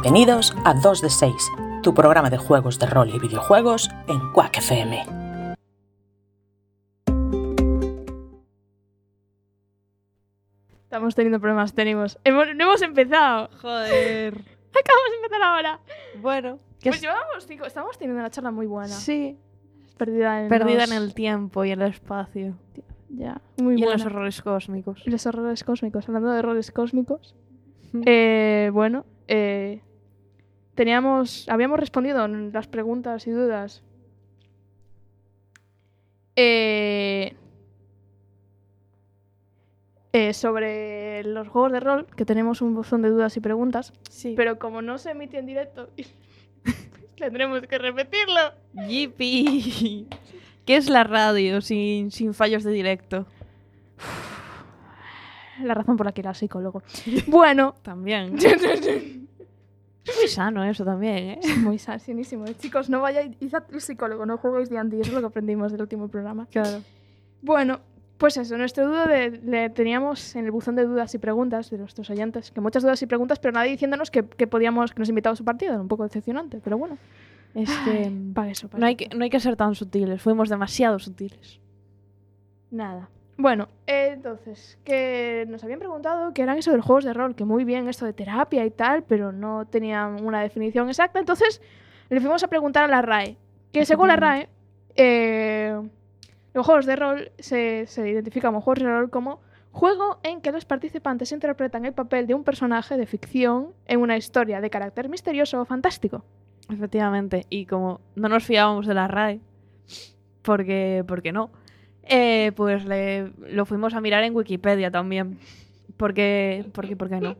Bienvenidos a 2 de 6, tu programa de juegos de rol y videojuegos en Quack FM. Estamos teniendo problemas, no hemos empezado. Joder. Acabamos de empezar ahora. Bueno. Pues llevamos 5, estamos teniendo una charla muy buena. Sí. Perdida en el tiempo y en el espacio. Ya, muy y buena. En los horrores cósmicos. Los horrores cósmicos. Hablando de horrores cósmicos. Habíamos respondido en las preguntas y dudas. Sobre los juegos de rol, que tenemos un buzón de dudas y preguntas, Sí. pero como no se emite en directo, tendremos que repetirlo. ¡Yipi! ¿Qué es la radio sin fallos de directo? La razón por la que era psicólogo. Bueno, También. Es muy sano eso también, ¿eh? muy sanísimo. Chicos, no vayáis al psicólogo, no juguéis D&D, eso es lo que aprendimos del último programa. Claro. Bueno, pues eso, nuestra duda le teníamos en el buzón de dudas y preguntas de nuestros oyentes, que muchas dudas y preguntas, pero nadie diciéndonos que podíamos, que nos invitaba a su partido. Era un poco decepcionante, pero bueno. Es que Para eso. no hay que ser tan sutiles. Fuimos demasiado sutiles. Nada. Bueno, entonces, que nos habían preguntado qué eran eso de los juegos de rol, que muy bien esto de terapia y tal, pero no tenían una definición exacta. Entonces, le fuimos a preguntar a la RAE, que según la RAE, los juegos de rol se identifican como juegos de rol como juego en que los participantes interpretan el papel de un personaje de ficción en una historia de carácter misterioso o fantástico. Efectivamente. Y como no nos fiábamos de la RAE, porque no, pues lo fuimos a mirar en Wikipedia también. Porque no.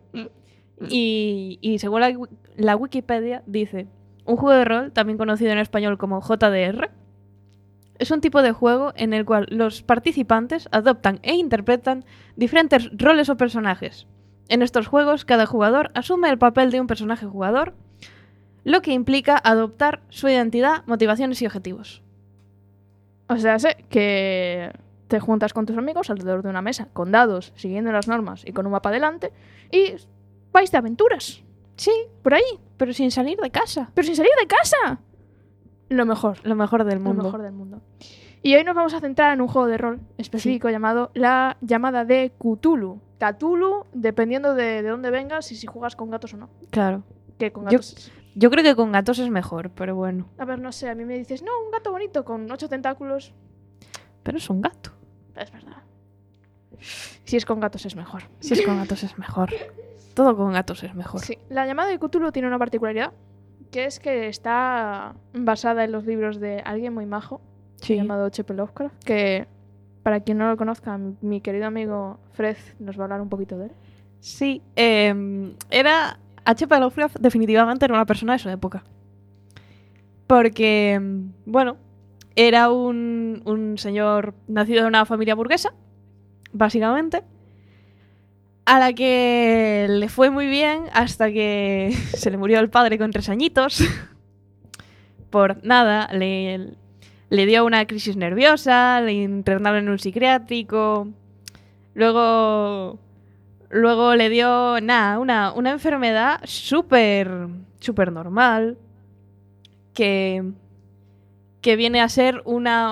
Y según la Wikipedia dice: un juego de rol, también conocido en español como JDR, es un tipo de juego en el cual los participantes adoptan e interpretan diferentes roles o personajes. En estos juegos, cada jugador asume el papel de un personaje jugador, lo que implica adoptar su identidad, motivaciones y objetivos. O sea, sé que te juntas con tus amigos alrededor de una mesa, con dados, siguiendo las normas y con un mapa delante, y vais de aventuras. Sí, Por ahí. pero sin salir de casa. ¡Pero sin salir de casa! Lo mejor. Lo mejor del mundo. Lo mejor del mundo. Y hoy nos vamos a centrar en un juego de rol específico llamado La Llamada de Cthulhu. Cthulhu, dependiendo de dónde vengas y si juegas con gatos o no. Claro. Que con gatos... Yo creo que con gatos es mejor, pero bueno. A ver, no sé, a mí me dices, no, un gato bonito con 8 tentáculos. Pero es un gato. Es verdad. Si es con gatos es mejor. Si es con gatos es mejor. Todo con gatos es mejor. Sí. La Llamada de Cthulhu tiene una particularidad, que es que está basada en los libros de alguien muy majo, llamado H.P. Lovecraft, que, para quien no lo conozca, mi querido amigo Fred nos va a hablar un poquito de él. Sí, era... H.P. Lovecraft definitivamente era una persona de su época. Porque, bueno, era un señor nacido en una familia burguesa, básicamente, a la que le fue muy bien hasta que se le murió el padre con 3 añitos. Por nada, le dio una crisis nerviosa, le internaron en un psiquiátrico, luego le dio una enfermedad súper normal que viene a ser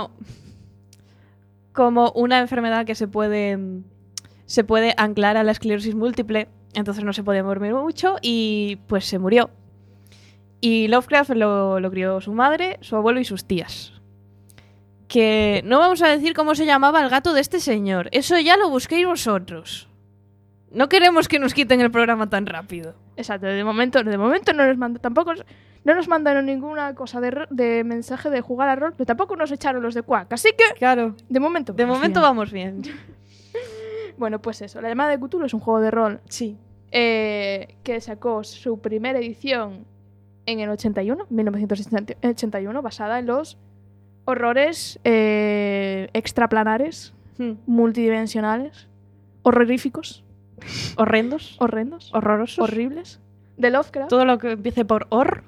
como una enfermedad que se puede anclar a la esclerosis múltiple, entonces no se podía mover mucho y pues se murió. Y Lovecraft lo crió su madre, su abuelo y sus tías. Que no vamos a decir cómo se llamaba el gato de este señor, eso ya lo busquéis vosotros. No queremos que nos quiten el programa tan rápido. Exacto, de momento no nos mandaron, tampoco no nos mandaron ninguna cosa de mensaje de jugar a rol, pero tampoco nos echaron los de Quack, así que Claro, de momento vamos bien. Bueno, pues eso, La Llamada de Cthulhu es un juego de rol Sí. Que sacó su primera edición en el 1981, basada en los horrores extraplanares, multidimensionales, horroríficos, Horrendos, horrorosos, horribles, de Lovecraft. Todo lo que empiece por hor.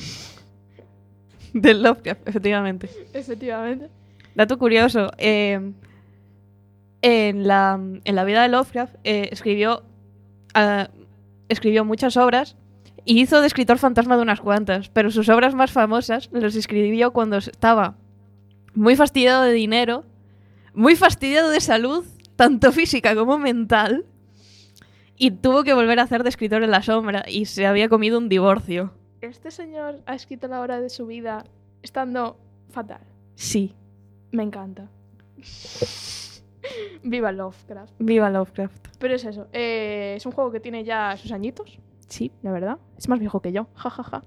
De Lovecraft, efectivamente. Efectivamente. Dato curioso, en la vida de Lovecraft escribió muchas obras Y hizo de escritor fantasma de unas cuantas, pero sus obras más famosas las escribió cuando estaba muy fastidiado de dinero, muy fastidiado de salud, tanto física como mental, y tuvo que volver a hacer de escritor en la sombra y se había comido un divorcio. Este señor ha escrito la obra de su vida estando fatal. Sí. Me encanta. Viva Lovecraft. Viva Lovecraft. Pero es eso. Es un juego que tiene ya sus añitos. Sí. La verdad. Es más viejo que yo. Ja, ja, ja.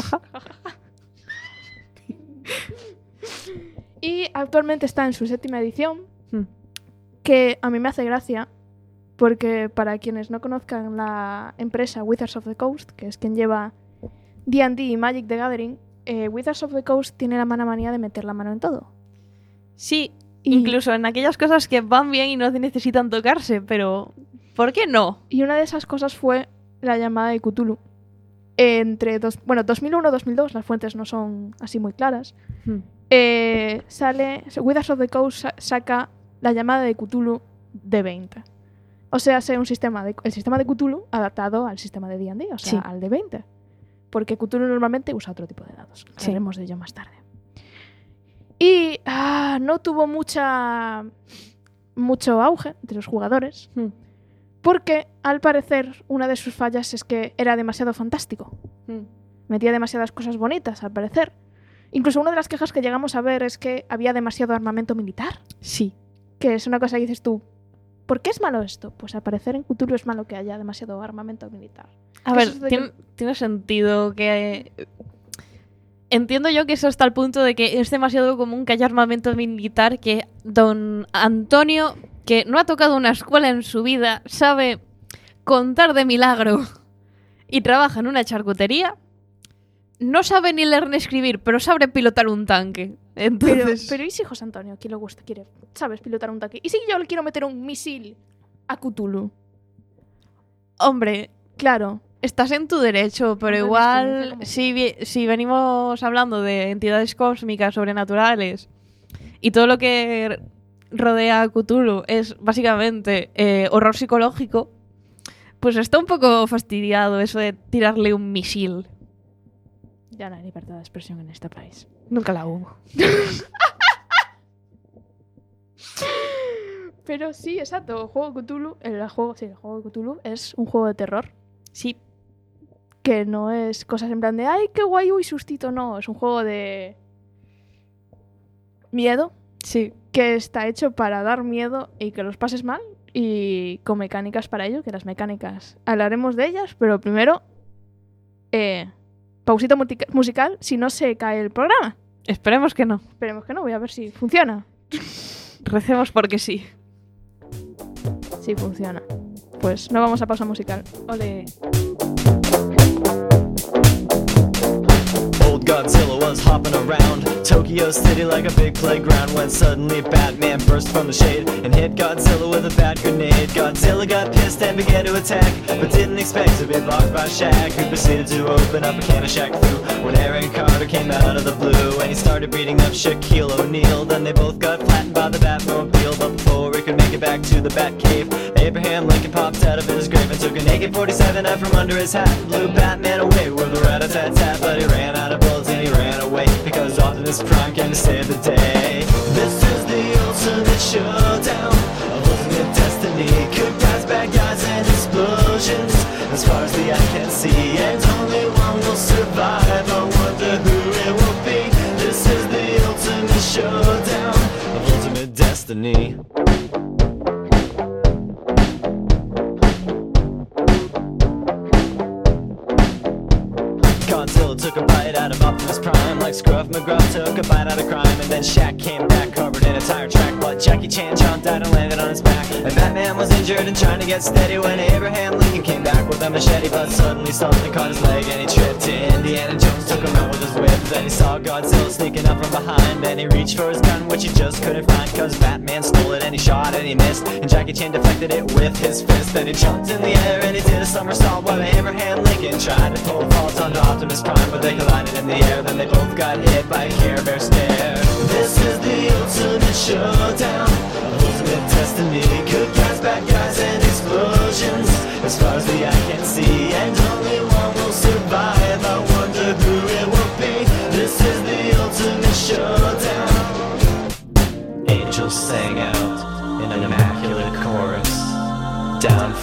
Y actualmente está en su 7ª edición. Que a mí me hace gracia. Porque para quienes no conozcan la empresa Wizards of the Coast, que es quien lleva D&D y Magic the Gathering, Wizards of the Coast tiene la mala manía de meter la mano en todo. Sí, incluso en aquellas cosas que van bien y no necesitan tocarse, pero ¿por qué no? Y una de esas cosas fue la llamada de Cthulhu. Entre 2001 y 2002, las fuentes no son así muy claras, Wizards of the Coast saca la llamada de Cthulhu de 20. O sea, el sistema de Cthulhu adaptado al sistema de D&D, o sea, Sí. al de 20. Porque Cthulhu normalmente usa otro tipo de dados. Sí. Hablaremos de ello más tarde. Y no tuvo mucho auge entre los jugadores, porque al parecer una de sus fallas es que era demasiado fantástico. Metía demasiadas cosas bonitas, al parecer. Incluso una de las quejas que llegamos a ver es que había demasiado armamento militar. Sí. Que es una cosa que dices tú, ¿por qué es malo esto? Pues al parecer en Cthulhu es malo que haya demasiado armamento militar. A ver, tiene sentido que... Entiendo yo que eso está al punto de que es demasiado común que haya armamento militar, que don Antonio, que no ha tocado una escuela en su vida, sabe contar de milagro y trabaja en una charcutería, no sabe ni leer ni escribir, pero sabe pilotar un tanque. Entonces... Pero ¿y si José Antonio, quien le gusta, sabes pilotar un tanque? ¿Y si yo le quiero meter un misil a Cthulhu? Hombre, claro. Estás en tu derecho, pero Hombre, igual si venimos hablando de entidades cósmicas, sobrenaturales, y todo lo que rodea a Cthulhu es básicamente horror psicológico, pues está un poco fastidiado eso de tirarle un misil. Ya no hay libertad de expresión en este país. Nunca la hubo. Pero sí, exacto. El juego de Cthulhu es un juego de terror. Sí. Que no es cosas en plan de ¡ay, qué guay, uy, sustito! No, es un juego de miedo. Sí. Que está hecho para dar miedo y que los pases mal. Y con mecánicas para ello, que las mecánicas hablaremos de ellas, pero primero pausita musical si no se cae el programa. Esperemos que no. Esperemos que no, voy a ver si funciona. Recemos porque sí. Sí, funciona. Pues no vamos a pausa musical. Ole. Old Godzilla was hopping around Tokyo City like a big playground when suddenly Batman burst from the shade and hit Godzilla with a bat grenade. Godzilla got pissed and began to attack, but didn't expect to be blocked by Shaq, who proceeded to open up a can of Shaq Fu when Aaron Carter came out of the blue and he started beating up Shaquille O'Neal. Then they both got flattened by the Batmobile, but before he could make it back to the Batcave, Abraham Lincoln popped out of his grave and took an AK-47 out from under his hat and blew Batman away with a rat-a-tat-tat. But he ran out of bullets and he ran away because Optimus Prime came to save the day. This is the ultimate showdown of ultimate destiny. Good guys, bad guys, and explosions as far as the eye can see, and only one will survive. I wonder who it will be. This is the ultimate showdown of ultimate destiny. Godzilla took a bite out of Optimus Prime like Scruff McGruff took a bite out of crime, and then Shaq came back covered in a tire track, but Jackie Chan jumped out and landed on his back, and Batman was injured and trying to get steady when Abraham Lincoln came back with a machete, but suddenly something caught his leg and he tripped. Indiana Jones took him out with his whip, then he saw Godzilla sneaking up from behind, and he reached for his gun which he just couldn't find cause Batman stole it, and he shot and he missed, and Jackie Chan deflected it with his fist. Then he jumped in the air and he did a somersault while Abraham Lincoln tried to pole vault onto Optimus Prime, but they collided in the air. Then they both got hit by a Care Bear stare. This is the ultimate showdown of ultimate destiny. Good guys, bad guys, and explosions as far as the eye can see, and only one will survive.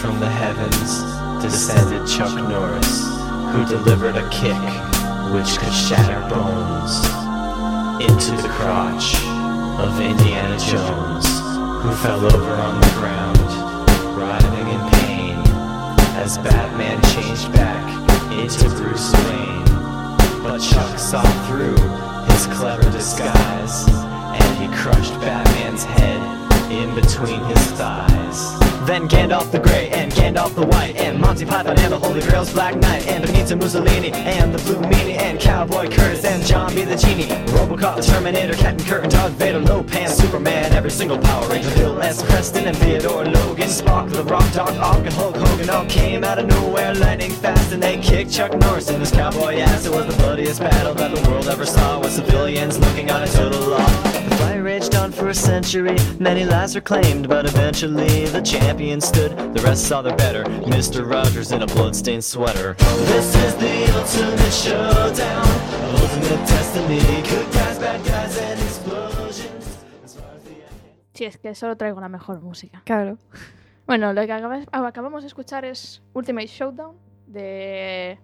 from the heavens descended Chuck Norris, who delivered a kick which could shatter bones into the crotch of Indiana Jones, who fell over on the ground, writhing in pain, as Batman changed back into Bruce Wayne. But Chuck saw through his clever disguise, and he crushed Batman's head in between his thighs. Then Gandalf the Grey and Gandalf the White and Monty Python and the Holy Grail's Black Knight and Benito Mussolini and the Blue Meanie and Cowboy Curtis and John B. the Genie, Robocop, the Terminator, Captain Kirk and Darth Vader, Lopan, Superman, every single Power Ranger, Bill S. Preston and Theodore Logan, Spock, the Rock, Doc Ock and Hulk Hogan all came out of nowhere lightning fast and they kicked Chuck Norris in his cowboy ass. It was the bloodiest battle that the world ever saw, with civilians looking on a total loss. The fight raged on for a century, many lives were claimed, but eventually the champion stood. The rest saw their better, Mr. Rogers in a bloodstained sweater. This is the ultimate showdown, ultimate destiny, good guys, bad guys and explosions. As far as the end. Sí, es que solo traigo la mejor música. Claro. Bueno, lo que acabamos de escuchar es Ultimate Showdown de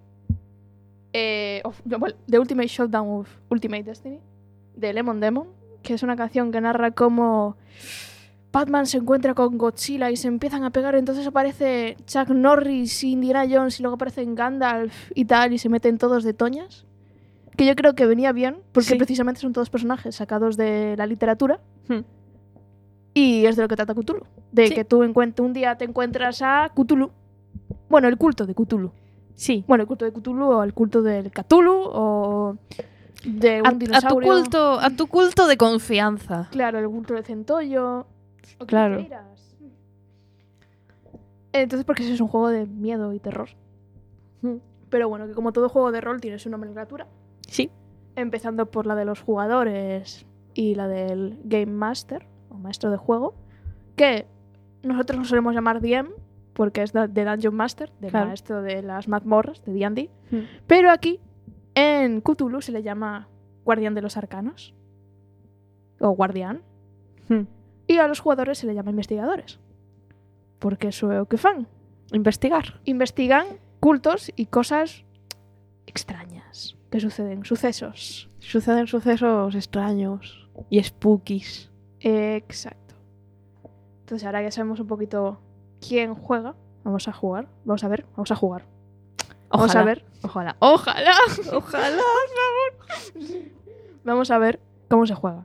Ultimate Showdown of Ultimate Destiny de Lemon Demon, que es una canción que narra cómo Batman se encuentra con Godzilla y se empiezan a pegar, entonces aparece Chuck Norris y Indiana Jones y luego aparecen Gandalf y tal y se meten todos de toñas, que yo creo que venía bien porque precisamente son todos personajes sacados de la literatura. Y es de lo que trata Cthulhu. De que tú un día te encuentras a Cthulhu. Bueno, el culto de Cthulhu. Sí. Bueno, el culto de Cthulhu o el culto del Cthulhu o de un dinosaurio. A tu culto de confianza. Claro, el culto de Centollo. O Claro. Queiras. Entonces, porque ese es un juego de miedo y terror. Pero bueno, que como todo juego de rol tiene su nomenclatura. Sí. Empezando por la de los jugadores y la del Game Master, o maestro de juego, que nosotros nos solemos llamar DM, porque es de Dungeon Master, del maestro de las mazmorras, de D&D. Pero aquí, en Cthulhu, se le llama Guardián de los Arcanos, o Guardián. Y a los jugadores se le llama investigadores, porque eso es lo que fan. Investigar. Investigan cultos y cosas extrañas que suceden, sucesos. Suceden sucesos extraños y spookies. Exacto. Entonces ahora ya sabemos un poquito quién juega, vamos a jugar, vamos a ver, vamos a jugar. Vamos a ver, ojalá, por favor. Vamos a ver cómo se juega.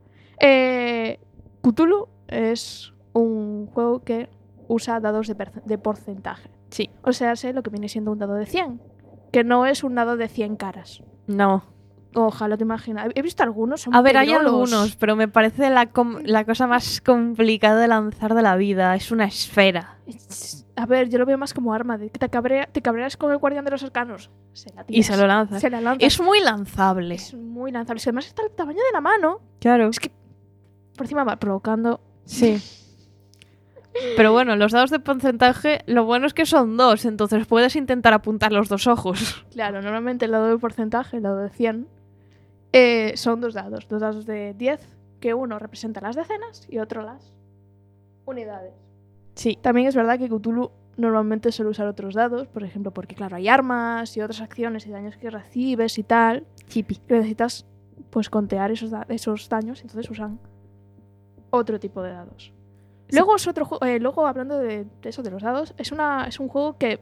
Cthulhu es un juego que usa dados de porcentaje. Sí. O sea, sé lo que viene siendo un dado de 100, que no es un dado de 100 caras. No. Ojalá te imaginas. He visto algunos. Son A ver, hay perolos. algunos, pero me parece la cosa más complicada de lanzar de la vida. Es una esfera. A ver, yo lo veo más como arma. Te cabreas con el Guardián de los Arcanos. Y se lo lanzas. Se la lanzas. Es muy lanzable. Es muy lanzable. Si además está el tamaño de la mano. Claro. Es que por encima va provocando. Sí. Pero bueno, los dados de porcentaje, lo bueno es que son 2, entonces puedes intentar apuntar los 2 ojos. Claro, normalmente el dado de porcentaje, el dado de 100, son 2 dados. 2 dados de 10, que uno representa las decenas y otro las unidades. Sí. También es verdad que Cthulhu normalmente suele usar otros dados, por ejemplo, porque claro, hay armas y otras acciones y daños que recibes y tal. Chipi. Que necesitas pues contear esos daños, entonces usan otro tipo de dados. Sí. Luego es otro juego, luego hablando de eso, de los dados, es un juego que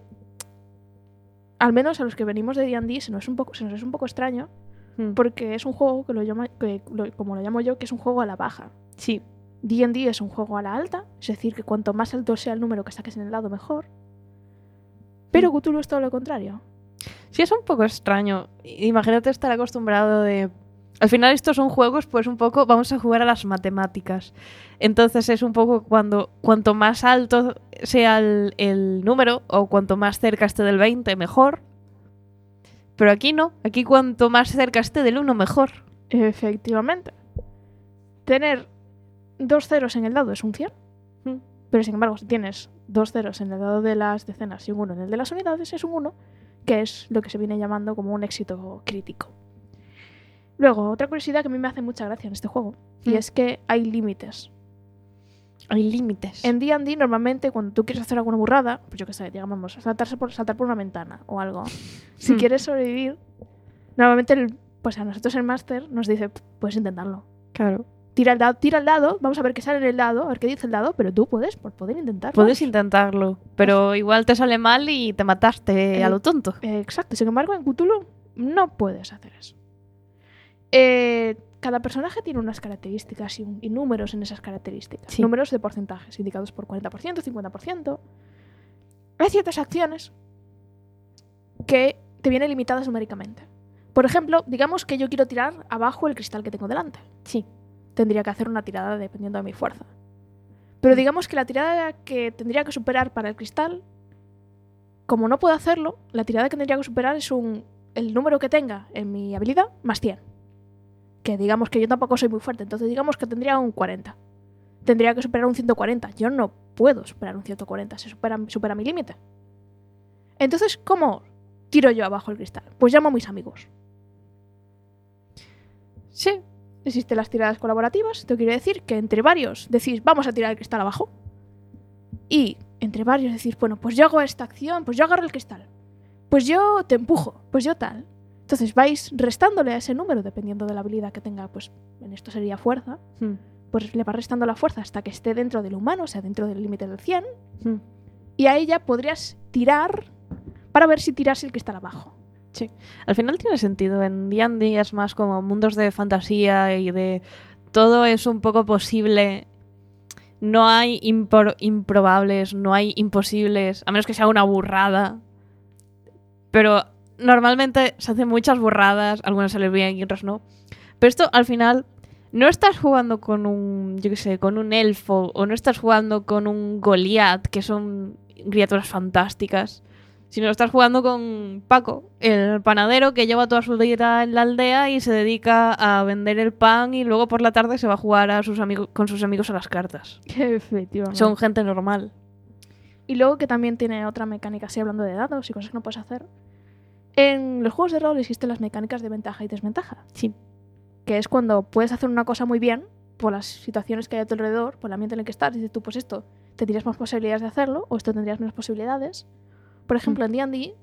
al menos a los que venimos de D&D se nos es un poco extraño, porque es un juego como lo llamo yo, que es un juego a la baja. Sí. D&D es un juego a la alta, es decir, que cuanto más alto sea el número que saques en el lado, mejor. Pero Cthulhu es todo lo contrario. Sí, es un poco extraño. Imagínate estar acostumbrado de... Al final estos son juegos, pues un poco vamos a jugar a las matemáticas. Entonces es un poco cuanto más alto sea el número o cuanto más cerca esté del 20, mejor. Pero aquí no. Aquí cuanto más cerca esté del 1, mejor. Efectivamente. Tener 2 ceros en el dado es un 100. Pero sin embargo, si tienes 2 ceros en el dado de las decenas y un 1 en el de las unidades, es un 1, que es lo que se viene llamando como un éxito crítico. Luego, otra curiosidad que a mí me hace mucha gracia en este juego, y es que hay límites. Hay límites. En D&D normalmente cuando tú quieres hacer alguna burrada, pues yo qué sé, digamos, saltar por una ventana o algo. Si quieres sobrevivir, normalmente pues a nosotros el máster nos dice, puedes intentarlo. Claro. Tira el dado, vamos a ver qué sale en el dado, a ver qué dice el dado, pero tú puedes poder intentarlo. Puedes intentarlo, pero igual te sale mal y te mataste a lo tonto. Exacto, sin embargo en Cthulhu no puedes hacer eso. Cada personaje tiene unas características y números en esas características. Sí. Números de porcentajes, indicados por 40%, 50%. Hay ciertas acciones que te vienen limitadas numéricamente. Por ejemplo, digamos que yo quiero tirar abajo el cristal que tengo delante. Sí. Tendría que hacer una tirada dependiendo de mi fuerza. Pero digamos que la tirada que tendría que superar para el cristal, como no puedo hacerlo, la tirada que tendría que superar es el número que tenga en mi habilidad más 100. Que digamos que yo tampoco soy muy fuerte, entonces digamos que tendría un 40. Tendría que superar un 140. Yo no puedo superar un 140, se supera mi límite. Entonces, ¿cómo tiro yo abajo el cristal? Pues llamo a mis amigos. Sí. Existen las tiradas colaborativas, esto quiere decir que entre varios decís, vamos a tirar el cristal abajo. Y entre varios decís, bueno, pues yo hago esta acción, pues yo agarro el cristal, pues yo te empujo, pues yo tal. Entonces vais restándole a ese número, dependiendo de la habilidad que tenga, pues en esto sería fuerza, pues le vas restando la fuerza hasta que esté dentro del humano, o sea, dentro del límite del 100, y ahí ya podrías tirar para ver si tiras el cristal abajo. Sí. Al final tiene sentido. En D&D es más como mundos de fantasía y de todo es un poco posible. No hay improbables, no hay imposibles, a menos que sea una burrada. Pero normalmente se hacen muchas burradas, algunas salen bien y otras no. Pero esto al final no estás jugando con con un elfo, o no estás jugando con un Goliath, que son criaturas fantásticas, sino estás jugando con Paco, el panadero que lleva toda su vida en la aldea y se dedica a vender el pan y luego por la tarde se va a jugar con sus amigos a las cartas. Efectivamente. Son gente normal. Y luego que también tiene otra mecánica, así hablando de dados y cosas que no puedes hacer. En los juegos de rol existen las mecánicas de ventaja y desventaja. Sí. Que es cuando puedes hacer una cosa muy bien por las situaciones que hay a tu alrededor, por el ambiente en el que estás. Dices tú, pues esto tendrías más posibilidades de hacerlo o esto tendrías menos posibilidades. Por ejemplo, en D&D,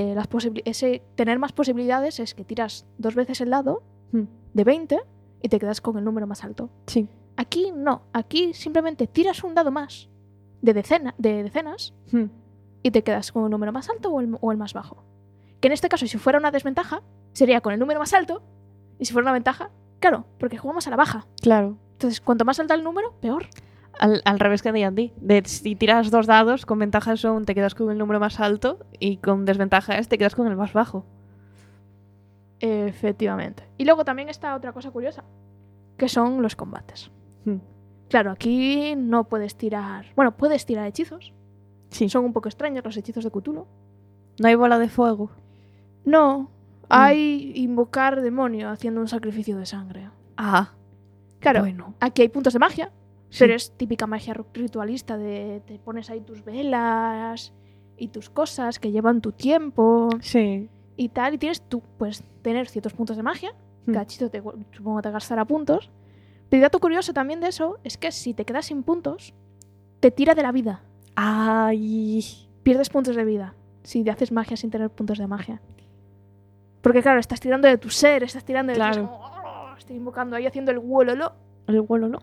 tener más posibilidades es que tiras 2 veces el dado de 20 y te quedas con el número más alto. Sí. Aquí no. Aquí simplemente tiras un dado más de decenas y te quedas con el número más alto o el más bajo. Que en este caso, si fuera una desventaja, sería con el número más alto. Y si fuera una ventaja, claro, porque jugamos a la baja. Claro. Entonces, cuanto más alto el número, peor. Al revés que en D&D. Si tiras 2 dados, con ventaja te quedas con el número más alto y con desventaja te quedas con el más bajo. Efectivamente. Y luego también está otra cosa curiosa, que son los combates. Claro, aquí no puedes tirar... Bueno, puedes tirar hechizos. Sí. Son un poco extraños los hechizos de Cthulhu. No hay bola de fuego. No, hay invocar demonio haciendo un sacrificio de sangre. Ah. Claro, Bueno. aquí hay puntos de magia, Sí. pero es típica magia ritualista de te pones ahí tus velas y tus cosas que llevan tu tiempo Sí. y tal, y puedes tener ciertos puntos de magia, cada hechizo supongo te gastará puntos, pero el dato curioso también de eso es que si te quedas sin puntos, te tira de la vida, Ay. pierdes puntos de vida si te haces magia sin tener puntos de magia. Porque claro, estás tirando de tu ser, estás tirando de Claro. ti, es como, "Oh", estoy invocando ahí haciendo el wololo. El vuelo no.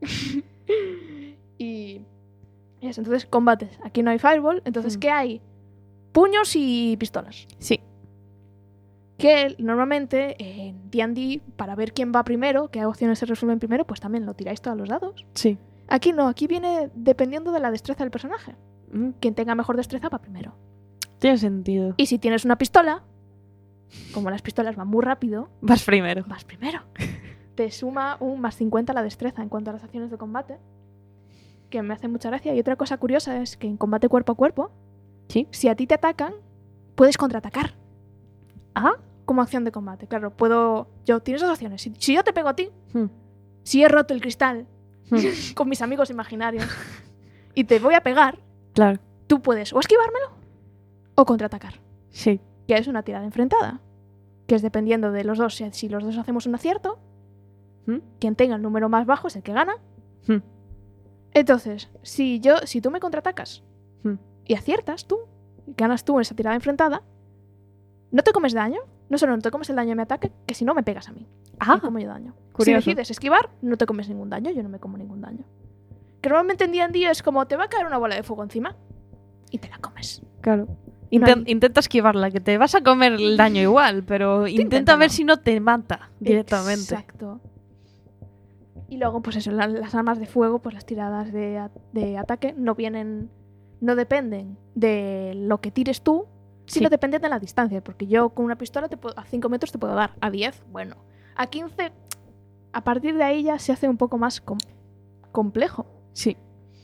Y eso, entonces combates. Aquí no hay fireball, entonces ¿qué hay? Puños y pistolas. Sí. Que normalmente en D&D, para ver quién va primero, qué opciones se resuelven primero, pues también lo tiráis todos los dados. Sí. Aquí no, aquí viene dependiendo de la destreza del personaje. Quien tenga mejor destreza va primero. Tiene sentido. Y si tienes una pistola, como las pistolas van muy rápido, Vas primero. vas primero. Te suma un más 50 a la destreza en cuanto a las acciones de combate, que me hace mucha gracia. Y otra cosa curiosa es que en combate cuerpo a cuerpo, Sí. si a ti te atacan, puedes contraatacar. Ah. Como acción de combate. Claro, tienes 2 opciones. Si yo te pego a ti, Hmm. si he roto el cristal con mis amigos imaginarios y te voy a pegar, Claro. tú puedes o esquivármelo o contraatacar. Sí. Que es una tirada enfrentada. Que es dependiendo de los dos. Si los dos hacemos un acierto, quien tenga el número más bajo es el que gana. Entonces, si tú me contraatacas y aciertas tú, y ganas tú en esa tirada enfrentada, no te comes daño. No solo no te comes el daño de mi ataque, que si no me pegas a mí. Ah, Me como yo daño. curioso. Si decides esquivar, no te comes ningún daño, yo no me como ningún daño. Que normalmente en D&D es como te va a caer una bola de fuego encima y te la comes. Claro. No hay- Intenta esquivarla, que te vas a comer el daño igual, pero intenta inténtalo. ver si no te mata directamente. Exacto. Y luego, pues eso, las armas de fuego, pues las tiradas de ataque no dependen de lo que tires tú, sino Sí. dependen de la distancia. Porque yo con una pistola a 5 metros te puedo dar, a 10, bueno. A 15, a partir de ahí ya se hace un poco más complejo. Sí.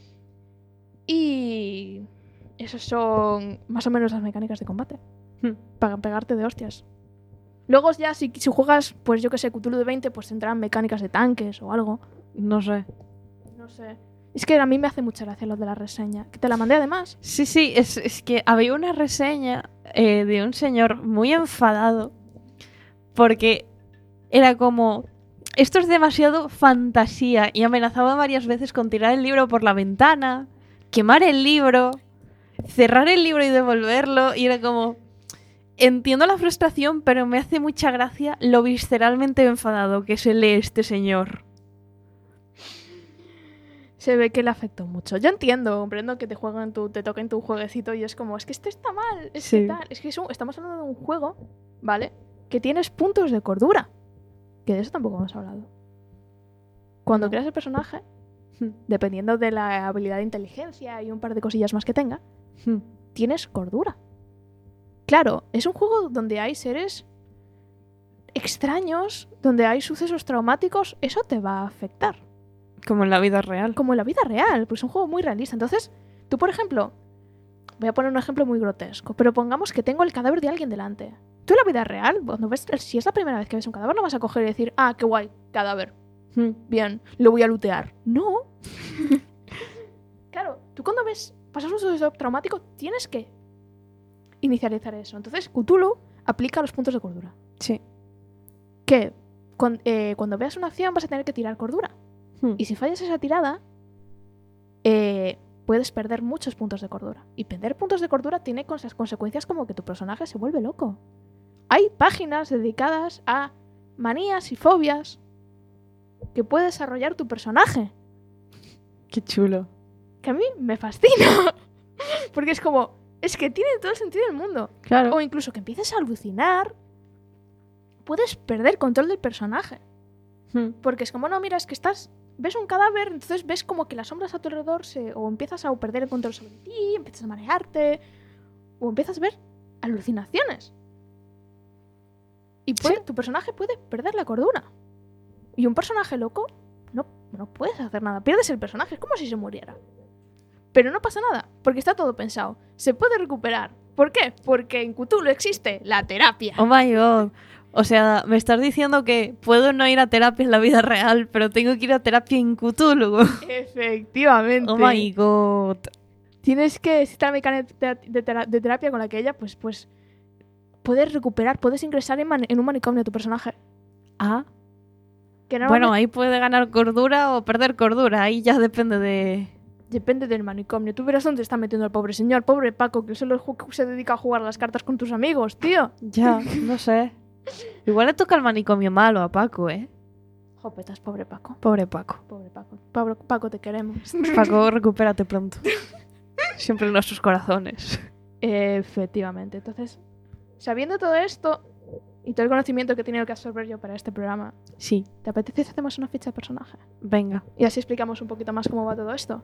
Y esas son más o menos las mecánicas de combate. Para pegarte de hostias. Luego ya si juegas, pues yo que sé, Cthulhu de 20, pues tendrán mecánicas de tanques o algo. No sé. No sé. Es que a mí me hace mucha gracia lo de la reseña. Que te la mandé además. Sí, es que había una reseña de un señor muy enfadado porque era como, esto es demasiado fantasía, y amenazaba varias veces con tirar el libro por la ventana, quemar el libro, cerrar el libro y devolverlo, y era como, entiendo la frustración, pero me hace mucha gracia lo visceralmente enfadado que se lee este señor. Se ve que le afectó mucho. Yo entiendo, comprendo que te toquen tu jueguecito y es como, es que este está mal, es Sí. que tal. Es que estamos hablando de un juego, ¿vale? Que tienes puntos de cordura. Que de eso tampoco hemos hablado. Cuando No. creas el personaje, dependiendo de la habilidad de inteligencia y un par de cosillas más que tenga, tienes cordura. Claro, es un juego donde hay seres extraños, donde hay sucesos traumáticos, eso te va a afectar. Como en la vida real. Como en la vida real, pues es un juego muy realista. Entonces, tú, por ejemplo, voy a poner un ejemplo muy grotesco, pero pongamos que tengo el cadáver de alguien delante. Tú en la vida real, cuando si es la primera vez que ves un cadáver, no vas a coger y decir, ah, qué guay, cadáver. Bien, lo voy a lootear. No. Claro, tú cuando pasas un suceso traumático, tienes que inicializar eso. Entonces, Cthulhu aplica los puntos de cordura. Sí. Que cuando veas una acción vas a tener que tirar cordura. Y si fallas esa tirada, puedes perder muchos puntos de cordura. Y perder puntos de cordura tiene consecuencias como que tu personaje se vuelve loco. Hay páginas dedicadas a manías y fobias que puede desarrollar tu personaje. Qué chulo. Que a mí me fascina. Porque es como, es que tiene todo el sentido del mundo. Claro. O incluso que empieces a alucinar. Puedes perder control del personaje. Porque es como, no, mira, es que ves un cadáver, entonces ves como que las sombras a tu alrededor o empiezas a perder el control sobre ti, empiezas a marearte, o empiezas a ver alucinaciones. Y tu personaje puede perder la cordura. Y un personaje loco, no puedes hacer nada. Pierdes el personaje, es como si se muriera. Pero no pasa nada, porque está todo pensado. Se puede recuperar. ¿Por qué? Porque en Cthulhu existe la terapia. Oh my god. O sea, me estás diciendo que puedo no ir a terapia en la vida real, pero tengo que ir a terapia en Cthulhu. Efectivamente. Oh my god. Tienes que existe la mecánica de terapia con la que ella, pues puedes recuperar, puedes ingresar en un manicomio a tu personaje. Ah. Que Bueno, ahí puede ganar cordura o perder cordura. Ahí ya depende de... Depende del manicomio. Tú verás dónde está metiendo el pobre señor. Pobre Paco, que solo se dedica a jugar las cartas con tus amigos, tío. Ya, no sé. Igual le toca el manicomio malo a Paco, ¿eh? Jopetas, pobre Paco. Pobre Paco. Pobre Paco. Pobre Paco, te queremos. Paco, recupérate pronto. Siempre en nuestros corazones. Efectivamente. Entonces, sabiendo todo esto y todo el conocimiento que he tenido que absorber yo para este programa, Sí, ¿te apetece si hacemos una ficha de personaje? venga. Y así explicamos un poquito más cómo va todo esto.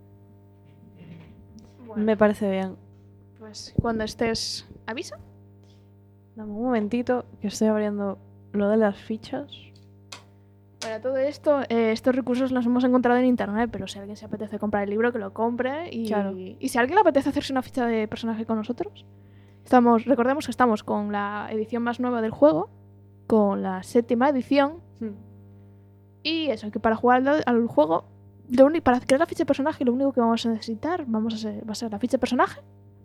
Bueno, Me parece bien. pues cuando estés, avisa. Dame un momentito que estoy abriendo lo de las fichas. Para todo esto, estos recursos los hemos encontrado en internet, pero si alguien se apetece comprar el libro, que lo compre. Y, Claro. y si a alguien le apetece hacerse una ficha de personaje con nosotros, recordemos que estamos con la edición más nueva del juego, con la 7ª edición. Y eso, que para jugar al juego, para crear la ficha de personaje, lo único que vamos a necesitar va a ser la ficha de personaje,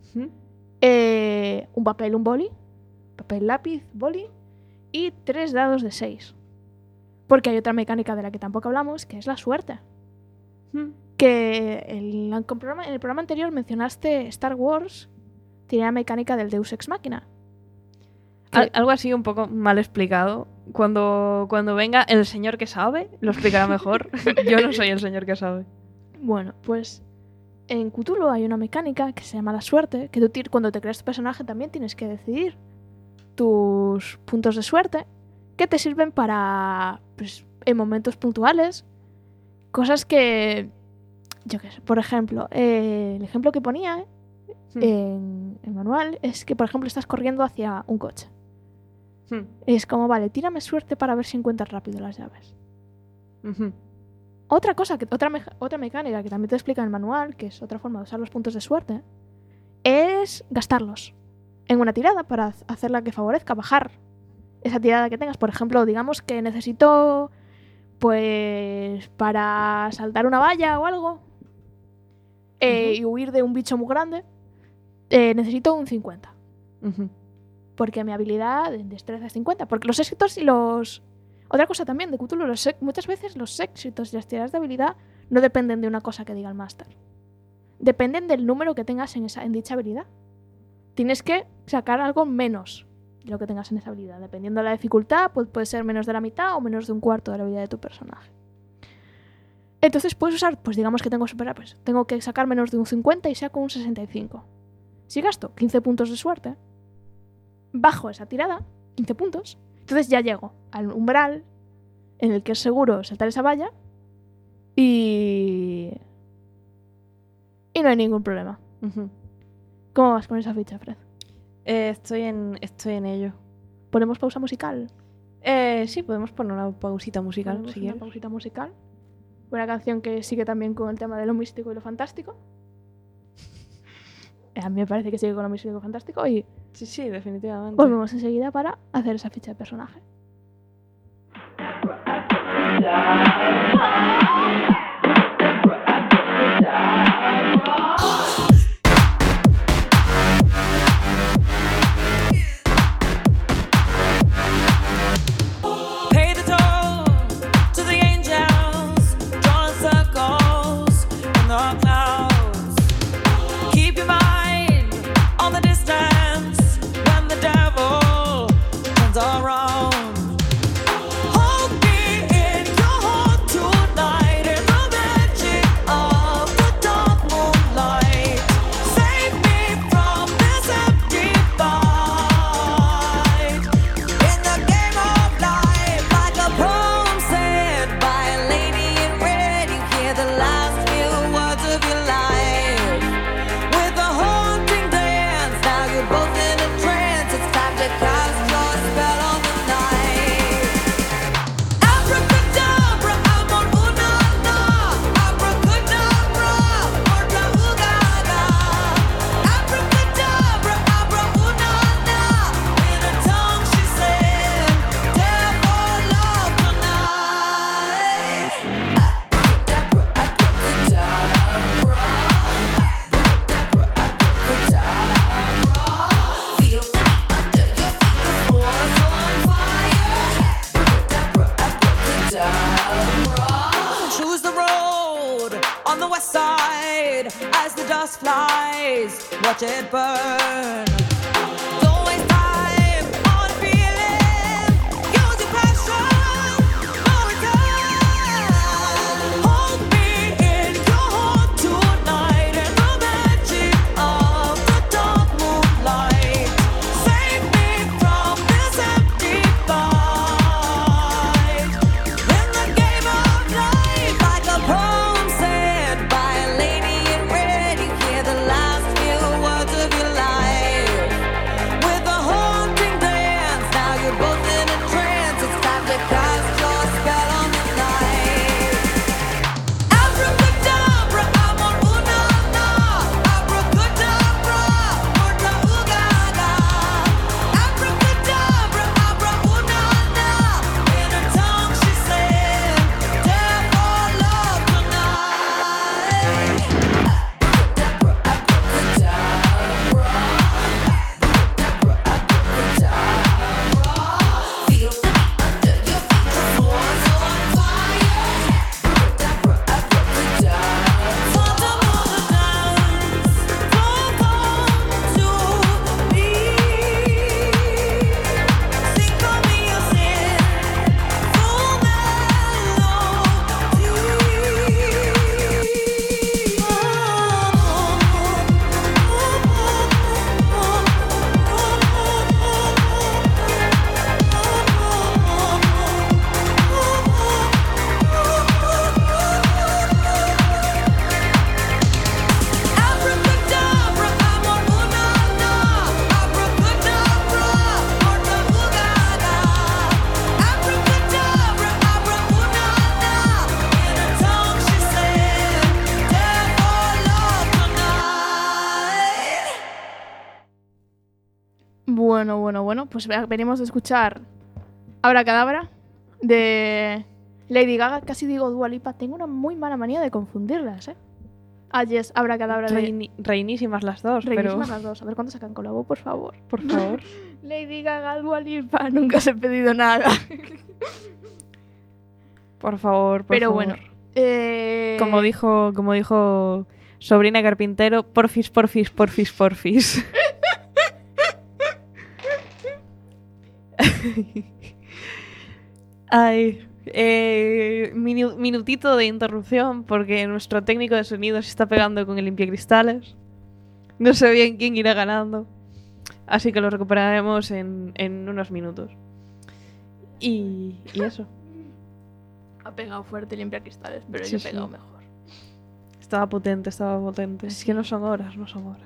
un papel, un boli, papel, lápiz, boli y 3 dados de 6. Porque hay otra mecánica de la que tampoco hablamos, que es la suerte. que en el programa anterior mencionaste Star Wars, tiene la mecánica del Deus Ex Machina. Algo así un poco mal explicado. Cuando venga el señor que sabe, lo explicará mejor. Yo no soy el señor que sabe. Bueno, pues en Cthulhu hay una mecánica que se llama la suerte, que tú cuando te creas tu personaje también tienes que decidir tus puntos de suerte que te sirven para, pues, en momentos puntuales, cosas que, yo qué sé, por ejemplo, el ejemplo que ponía en el manual es que, por ejemplo, estás corriendo hacia un coche. Es como, vale, tírame suerte para ver si encuentras rápido las llaves. Otra cosa, otra mecánica que también te explica en el manual, que es otra forma de usar los puntos de suerte, es gastarlos en una tirada para hacerla que favorezca bajar esa tirada que tengas. Por ejemplo, digamos que necesito, pues, para saltar una valla o algo y huir de un bicho muy grande, necesito un 50. Porque mi habilidad de destreza es 50. Porque los éxitos y los... Otra cosa también de Cthulhu, muchas veces los éxitos y las tiradas de habilidad no dependen de una cosa que diga el máster. Dependen del número que tengas en dicha habilidad. Tienes que sacar algo menos de lo que tengas en esa habilidad. Dependiendo de la dificultad, puede ser menos de la mitad o menos de un cuarto de la habilidad de tu personaje. Entonces puedes usar, pues digamos que tengo que sacar menos de un 50 y saco un 65. Si gasto 15 puntos de suerte, bajo esa tirada, 15 puntos, entonces ya llego al umbral en el que es seguro saltar esa valla y no hay ningún problema. ¿Cómo vas con esa ficha, Fred? Estoy en ello. ¿Ponemos pausa musical? Sí, podemos poner una pausita musical. ¿Ponemos Si una quieres. pausita musical? Una canción que sigue también con el tema de lo místico y lo fantástico. A mí me parece que sigue con lo místico y lo fantástico y Sí, definitivamente. volvemos enseguida para hacer esa ficha de personaje. Pay the toll to the angels, drawing circles in the clouds. Keep your mind on the distance when the devil turns around. Hold me in your heart tonight in the magic of the dark moonlight. Save me from this empty fight. In the game of life, like a poem said by a lady in red, you hear the last few words of your life. With a haunting dance, now you're both in a trance. It's time to cast your spell on the night. Abracadabra, amor una na. Abracadabra, otra ugaga. Abracadabra, abra una na. In a tongue she said, devil love tonight. Feel under your feet, the floor's on fire. Choose the road on the west side as the dust flies. Watch it burn. Don't waste time on feeling. Use your passion. No return. Hold me in your heart tonight in the magic of the dark moonlight. Save me from this empty fight. In the game of life, like a poem said by a lady in red, you hear the last few words of your life. Bueno. Pues venimos de escuchar Abracadabra de Lady Gaga. Casi digo Dua Lipa. Tengo una muy mala manía de confundirlas, ¿eh? Yes, Abracadabra de... Reinísimas las dos, Reinísimas pero... las dos. A ver cuándo sacan colabo, por favor. Por favor. Lady Gaga, Dua Lipa. Nunca os he pedido nada. Por favor, Pero favor. bueno. Como dijo Sobrina Carpintero, porfis. Ay, minutito de interrupción porque nuestro técnico de sonido se está pegando con el limpiacristales. No sé bien quién irá ganando, así que lo recuperaremos en unos minutos. Y eso. Ha pegado fuerte limpia cristales, pero Sí, yo he pegado sí. mejor. Estaba potente. Es que no son horas. No son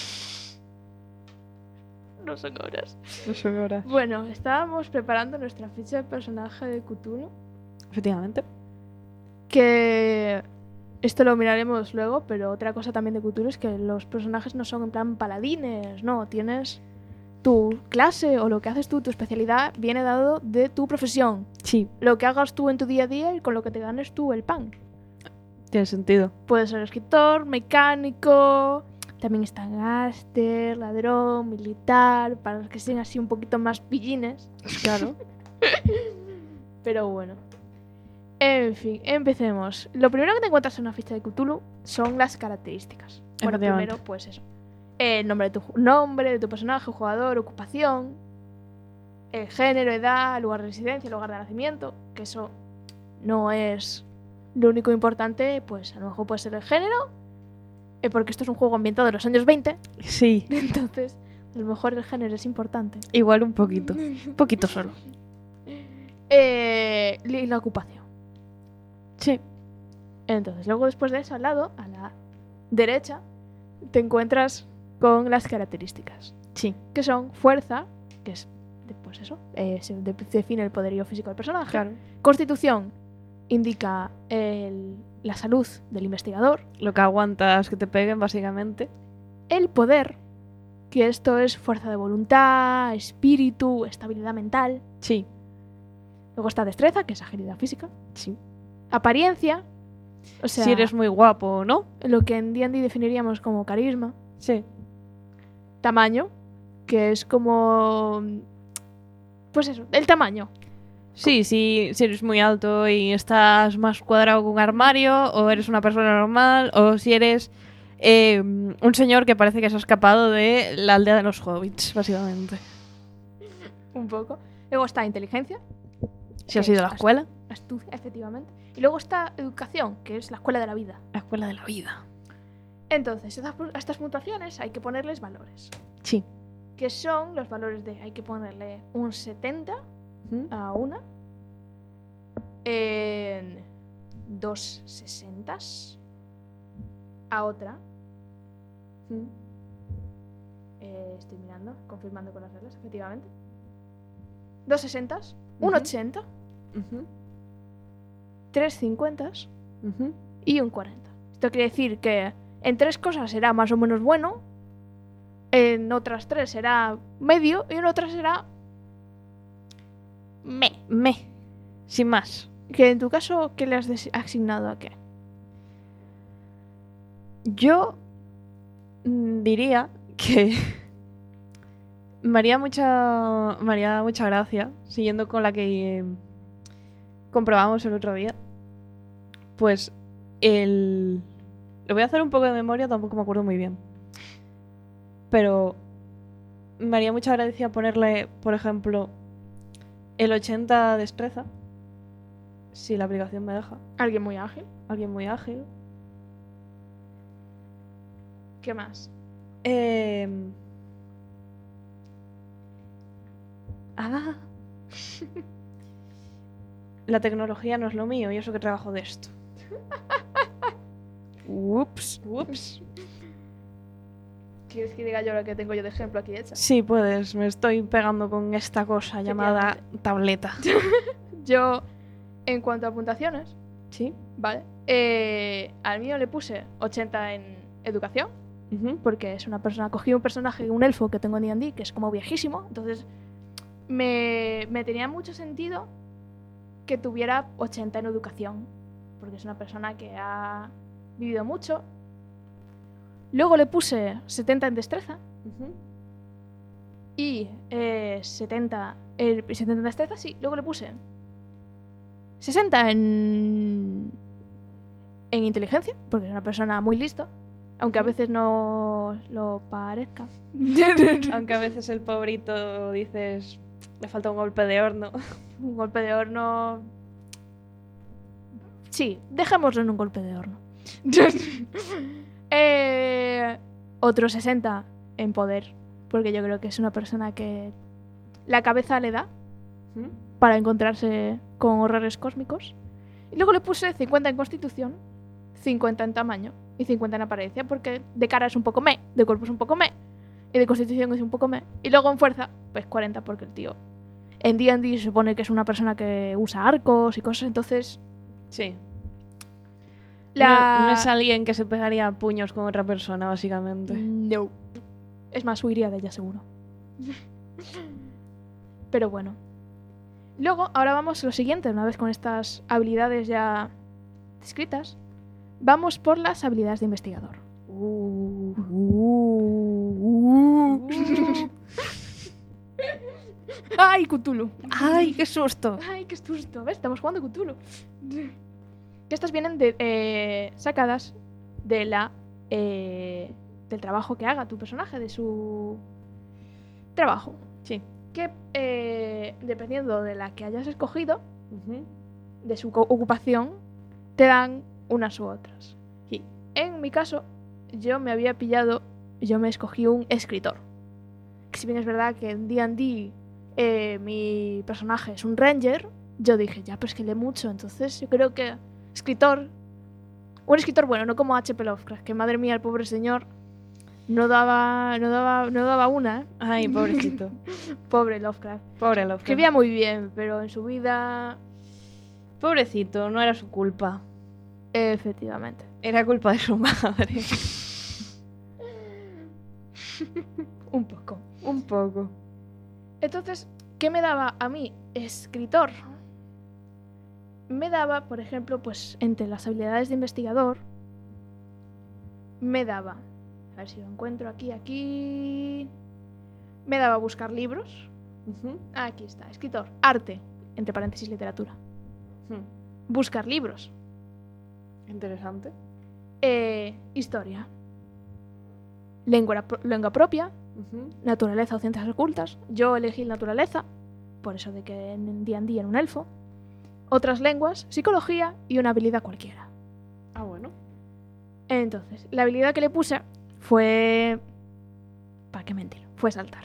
horas. No son horas. Bueno, estábamos preparando nuestra ficha de personaje de Cthulhu. Efectivamente. Que esto lo miraremos luego, pero otra cosa también de Cthulhu es que los personajes no son en plan paladines, no, tienes tu clase o lo que haces tú, tu especialidad, viene dado de tu profesión. Sí, Lo que hagas tú en tu día a día y con lo que te ganes tú el pan. tiene sentido. Puedes ser escritor, mecánico, también está gángster, ladrón, militar, para los que sean así un poquito más pillines. Claro. Pero bueno. En fin, empecemos. Lo primero que te encuentras en una ficha de Cthulhu son las características. Bueno, Efectivamente. primero, pues eso. El nombre de tu personaje, jugador, ocupación, el género, edad, lugar de residencia, lugar de nacimiento, que eso no es lo único importante, pues a lo mejor puede ser el género, porque esto es un juego ambientado en los años 20, Sí, entonces a lo mejor el género es importante. igual un poquito. Un poquito solo. Y la ocupación. Sí. Entonces, luego después de eso, al lado, a la derecha, te encuentras con las características, Sí. que son fuerza, que es, pues eso, se define el poderío físico del personaje. Claro. Constitución indica la salud del investigador. Lo que aguantas que te peguen, básicamente. El poder, que esto es fuerza de voluntad, espíritu, estabilidad mental. Sí. Luego está destreza, que es agilidad física. Sí. Apariencia, o sea, Si eres muy guapo, ¿no? lo que en D&D definiríamos como carisma. Sí. Tamaño, que es como... pues eso, el tamaño. Sí, si eres muy alto y estás más cuadrado que un armario, o eres una persona normal, o si eres un señor que parece que se ha escapado de la aldea de los hobbits, básicamente. Un poco. Luego está inteligencia. Si has ido a la escuela. Astucia, efectivamente. Y luego está educación, que es la escuela de la vida. La escuela de la vida. Entonces, a estas puntuaciones hay que ponerles valores. Sí. Que son los valores de... hay que ponerle un 70 a una. En 2 60 a otra. Estoy mirando, confirmando con las reglas, efectivamente. 2 60, un Ujú. 80, Ujú. 3 50 Ujú. y un 40. Esto quiere decir que en 3 cosas será más o menos bueno, en otras 3 será medio y en otras será Me. Sin más. que en tu caso, ¿qué le has asignado a qué? Yo diría que me haría mucha gracia, siguiendo con la que comprobamos el otro día. Pues lo voy a hacer un poco de memoria, tampoco me acuerdo muy bien. Pero me haría mucha gracia ponerle, por ejemplo, el 80 destreza, si la aplicación me deja. Alguien muy ágil. Alguien muy ágil. ¿Qué más? La tecnología no es lo mío y eso que trabajo de esto. Ups. ¿Quieres que diga yo lo que tengo yo de ejemplo aquí hecha? Sí, puedes. Me estoy pegando con esta cosa llamada tableta. Yo, en cuanto a puntuaciones, ¿Sí? ¿vale? Al mío le puse 80 en educación, porque es una persona, cogí un personaje, un elfo que tengo en D&D, que es como viejísimo, entonces me tenía mucho sentido que tuviera 80 en educación, porque es una persona que ha vivido mucho. Luego le puse 70 en destreza y 70 en destreza, sí. Luego le puse 60 en inteligencia, porque es una persona muy lista, aunque a veces no lo parezca. Aunque a veces el pobrito dices, le falta un golpe de horno. Un golpe de horno... Sí, dejémoslo en un golpe de horno. Otro 60 en poder, porque yo creo que es una persona que la cabeza le da para encontrarse con horrores cósmicos. Y luego le puse 50 en constitución, 50 en tamaño y 50 en apariencia, porque de cara es un poco me, de cuerpo es un poco me, y de constitución es un poco me. Y luego en fuerza, pues 40, porque el tío en D&D se supone que es una persona que usa arcos y cosas, entonces... Sí. No es alguien que se pegaría a puños con otra persona, básicamente. No. Es más, huiría de ella, seguro. Pero bueno. Luego, ahora vamos a lo siguiente. Una vez con estas habilidades ya descritas, vamos por las habilidades de investigador. ¡Ay, Cthulhu! ¡Ay, qué susto! ¡Ay, qué susto! ¿Ves? Estamos jugando Cthulhu. Que estas vienen sacadas de del trabajo que haga tu personaje, de su trabajo. Sí. Que dependiendo de la que hayas escogido, de su ocupación, te dan unas u otras. Sí. En mi caso, yo me escogí un escritor. Que si bien es verdad que en D&D mi personaje es un ranger, yo dije, ya, pues que lee mucho, entonces yo creo que un escritor bueno, no como H.P. Lovecraft, que madre mía, el pobre señor no daba una, ¿eh? Ay, pobrecito. Pobre Lovecraft. Pobre Lovecraft. Escribía muy bien, pero en su vida... Pobrecito, no era su culpa. Efectivamente. Era culpa de su madre. Un poco. Un poco. Entonces, ¿qué me daba a mí, escritor? Me daba, por ejemplo, pues entre las habilidades de investigador, me daba, a ver si lo encuentro aquí, me daba buscar libros. Aquí está, escritor, arte, entre paréntesis literatura. Buscar libros. Interesante. Historia. Lengua propia, naturaleza o ciencias ocultas. Yo elegí naturaleza, por eso de que en D&D era un elfo. Otras lenguas, psicología y una habilidad cualquiera. Ah, bueno. Entonces, la habilidad que le puse fue... ¿Para qué mentir? Fue saltar.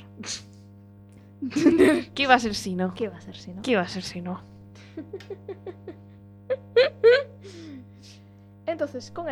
¿Qué iba a ser si no? ¿Qué iba a ser si no? ¿Qué iba a ser si no? Entonces, con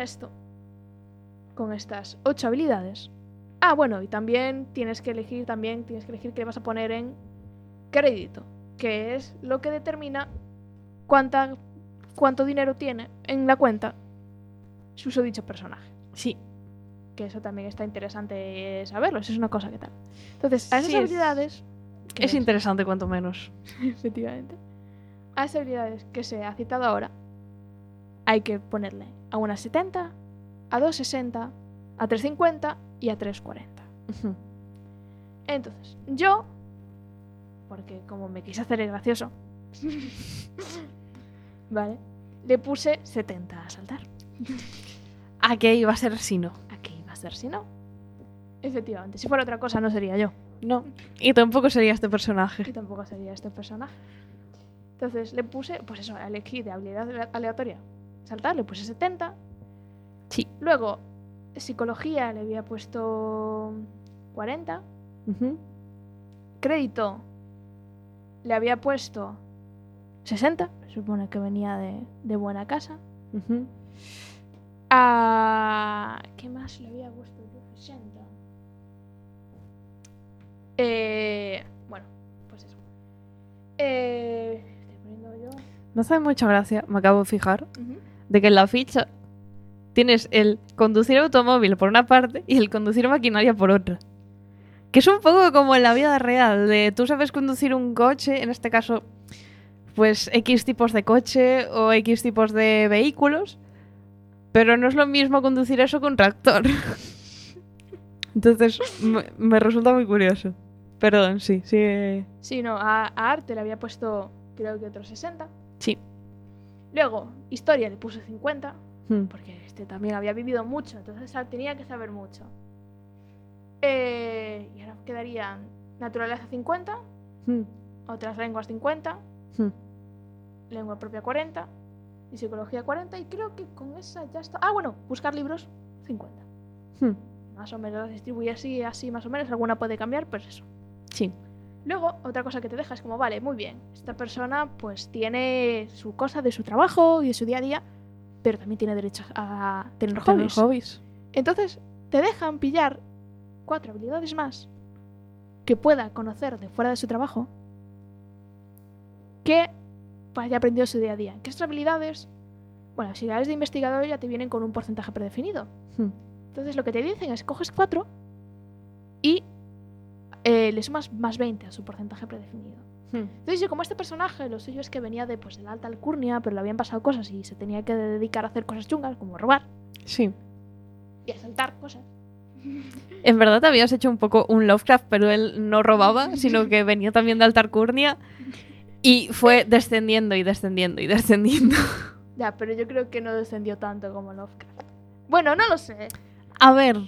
estas 8 habilidades... Ah, bueno, y también tienes que elegir qué le vas a poner en crédito, que es lo que determina cuánto dinero tiene en la cuenta susodicho personaje. Sí. Que eso también está interesante saberlo, eso es una cosa que tal. Entonces, a esas Sí, habilidades... Es interesante cuanto menos. Efectivamente. A esas habilidades que se ha citado ahora, hay que ponerle a unas 70, a 260, a 350 y a 340. Entonces, yo, porque como me quise hacer el gracioso, vale, le puse 70 a saltar. ¿A qué iba a ser si no? ¿A qué iba a ser si no? Efectivamente, si fuera otra cosa no sería yo. No. Y tampoco sería este personaje. Y tampoco sería este personaje. Entonces le puse, pues eso, elegí de habilidad aleatoria saltar, le puse 70. Sí. Luego, psicología le había puesto 40. Crédito le había puesto 60. Se supone que venía de buena casa. ¿Qué más le había puesto yo? 60. Bueno, pues eso. Estoy poniendo yo. No hace mucha gracia, me acabo de fijar, de que en la ficha tienes el conducir automóvil por una parte y el conducir maquinaria por otra. Que es un poco como en la vida real, de tú sabes conducir un coche, en este caso, pues X tipos de coche o X tipos de vehículos, pero no es lo mismo conducir eso que un tractor. Entonces, me resulta muy curioso. Perdón, sí. Sí, no, a arte le había puesto, creo que otros 60. Sí. Luego, historia le puse 50, Mm. porque este también había vivido mucho, entonces tenía que saber mucho. Y ahora quedarían naturaleza 50, Mm. otras lenguas 50, Mm. lengua propia 40 y psicología 40, y creo que con esa ya está. Ah, bueno, buscar libros 50. Mm. Más o menos las distribuye así más o menos, alguna puede cambiar, pues eso. Sí. Luego, otra cosa que te deja es como, vale, muy bien, esta persona pues tiene su cosa de su trabajo y de su día a día, pero también tiene derecho a tener hobbies. Entonces, te dejan pillar 4 habilidades más que pueda conocer de fuera de su trabajo que haya aprendido en su día a día. Que estas habilidades, bueno, las habilidades de investigador ya te vienen con un porcentaje predefinido. Mm. Entonces, lo que te dicen es coges 4 y le sumas más 20 a su porcentaje predefinido. Mm. Entonces, yo como este personaje, lo suyo es que venía de la alta alcurnia, pero le habían pasado cosas y se tenía que dedicar a hacer cosas chungas, como robar Sí. y asaltar cosas. En verdad te habías hecho un poco un Lovecraft, pero él no robaba, sino que venía también de alta alcurnia y fue descendiendo y descendiendo y descendiendo. Ya, pero yo creo que no descendió tanto como Lovecraft. Bueno, no lo sé. A ver.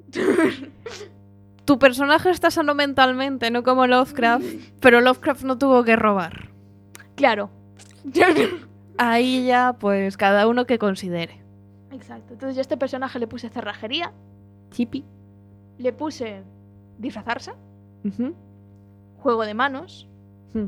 Tu personaje está sano mentalmente, no como Lovecraft, pero Lovecraft no tuvo que robar. Claro. Ahí ya, pues, cada uno que considere. Exacto. Entonces yo a este personaje le puse cerrajería, Chippy. le puse disfrazarse, Ujú. juego de manos Mm.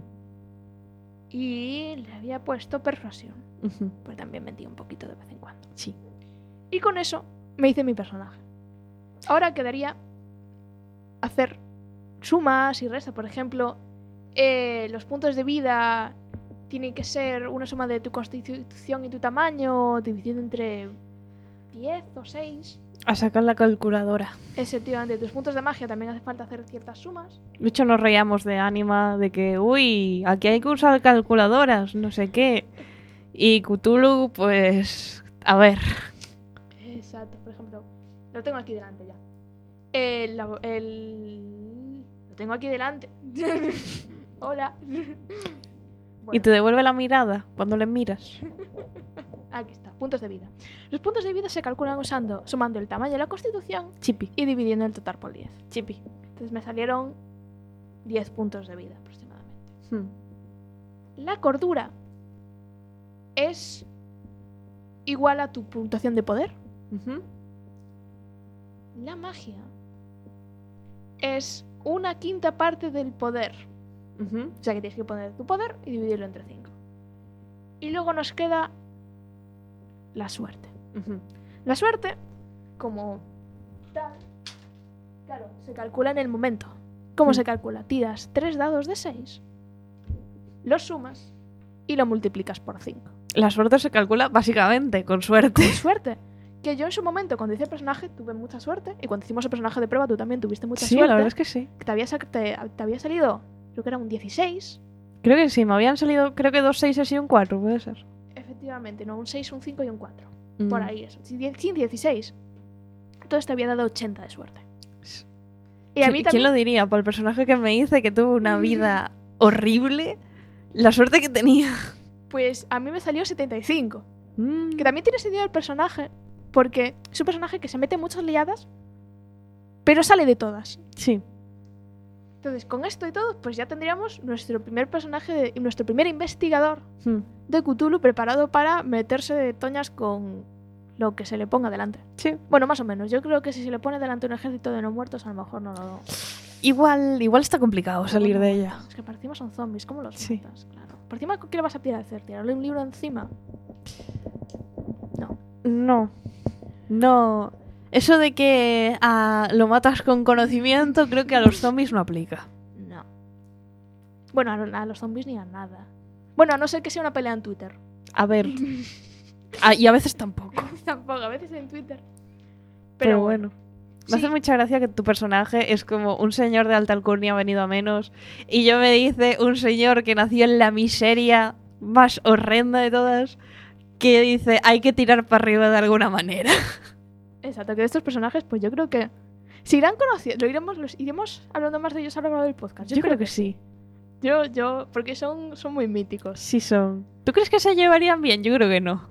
y le había puesto persuasión. Ujú. Pues también mentí un poquito de vez en cuando. Sí. Y con eso me hice mi personaje. Ahora quedaría hacer sumas y restas. Por ejemplo, los puntos de vida tienen que ser una suma de tu constitución y tu tamaño, dividido entre 10 o 6. A sacar la calculadora. Efectivamente, tus puntos de magia también hace falta hacer ciertas sumas. De hecho, nos reíamos de Anima, de que, uy, aquí hay que usar calculadoras, no sé qué. Y Cthulhu, pues, a ver. Exacto, por ejemplo, lo tengo aquí delante ya. Lo tengo aquí delante. Hola. Y te devuelve la mirada cuando le miras. Aquí está, puntos de vida. Los puntos de vida se calculan sumando el tamaño de la constitución Chippy. y dividiendo el total por 10. Chippy. Entonces me salieron 10 puntos de vida aproximadamente. Hmm. La cordura es igual a tu puntuación de poder. Ujú. La magia es 1/5 parte del poder. Ujú. O sea que tienes que poner tu poder y dividirlo entre 5. Y luego nos queda la suerte. Ujú. La suerte, como tal, claro, se calcula en el momento. ¿Cómo se calcula? Tiras 3 dados de 6, los sumas y lo multiplicas por 5. La suerte se calcula básicamente con suerte. Suerte. Que yo en su momento, cuando hice el personaje, tuve mucha suerte. Y cuando hicimos el personaje de prueba, tú también tuviste mucha Sí, suerte. la verdad es que sí. Te había salido, creo que era un 16. Creo que sí, me habían salido, creo que 2 6 y un 4, puede ser. Efectivamente, no, un 6, un 5 y un 4. Mm. Por ahí eso. Sin 16. Entonces te había dado 80 de suerte. Y a mí ¿Quién también... lo diría? Por el personaje que me hice, que tuvo una vida horrible, la suerte que tenía. Pues a mí me salió 75. Mm. Que también tiene sentido el personaje, porque es un personaje que se mete en muchas liadas, pero sale de todas. Sí. Entonces, con esto y todo, pues ya tendríamos nuestro primer personaje, nuestro primer investigador Mm. de Cthulhu preparado para meterse de toñas con lo que se le ponga delante. Sí. Bueno, más o menos. Yo creo que si se le pone delante un ejército de no muertos, a lo mejor no lo... Igual está complicado salir de ella. Es que por encima son zombies, ¿cómo los Sí. matas? Claro. Por encima, ¿qué le vas a hacer? ¿Tirarle un libro encima? No. No. Eso de que lo matas con conocimiento, creo que a los zombies no aplica. No. Bueno, a los zombies ni a nada. Bueno, a no ser que sea una pelea en Twitter. A ver. Y a veces tampoco. Tampoco, a veces en Twitter. Pero bueno. Me Sí. hace mucha gracia que tu personaje es como un señor de alta alcurnia venido a menos. Y yo me dice un señor que nació en la miseria más horrenda de todas. Que dice, hay que tirar para arriba de alguna manera. Exacto, que de estos personajes, pues yo creo que se irán conociendo, los iremos hablando más de ellos a lo largo del podcast. Yo creo que sí. Yo, porque son muy míticos. Sí son. ¿Tú crees que se llevarían bien? Yo creo que no.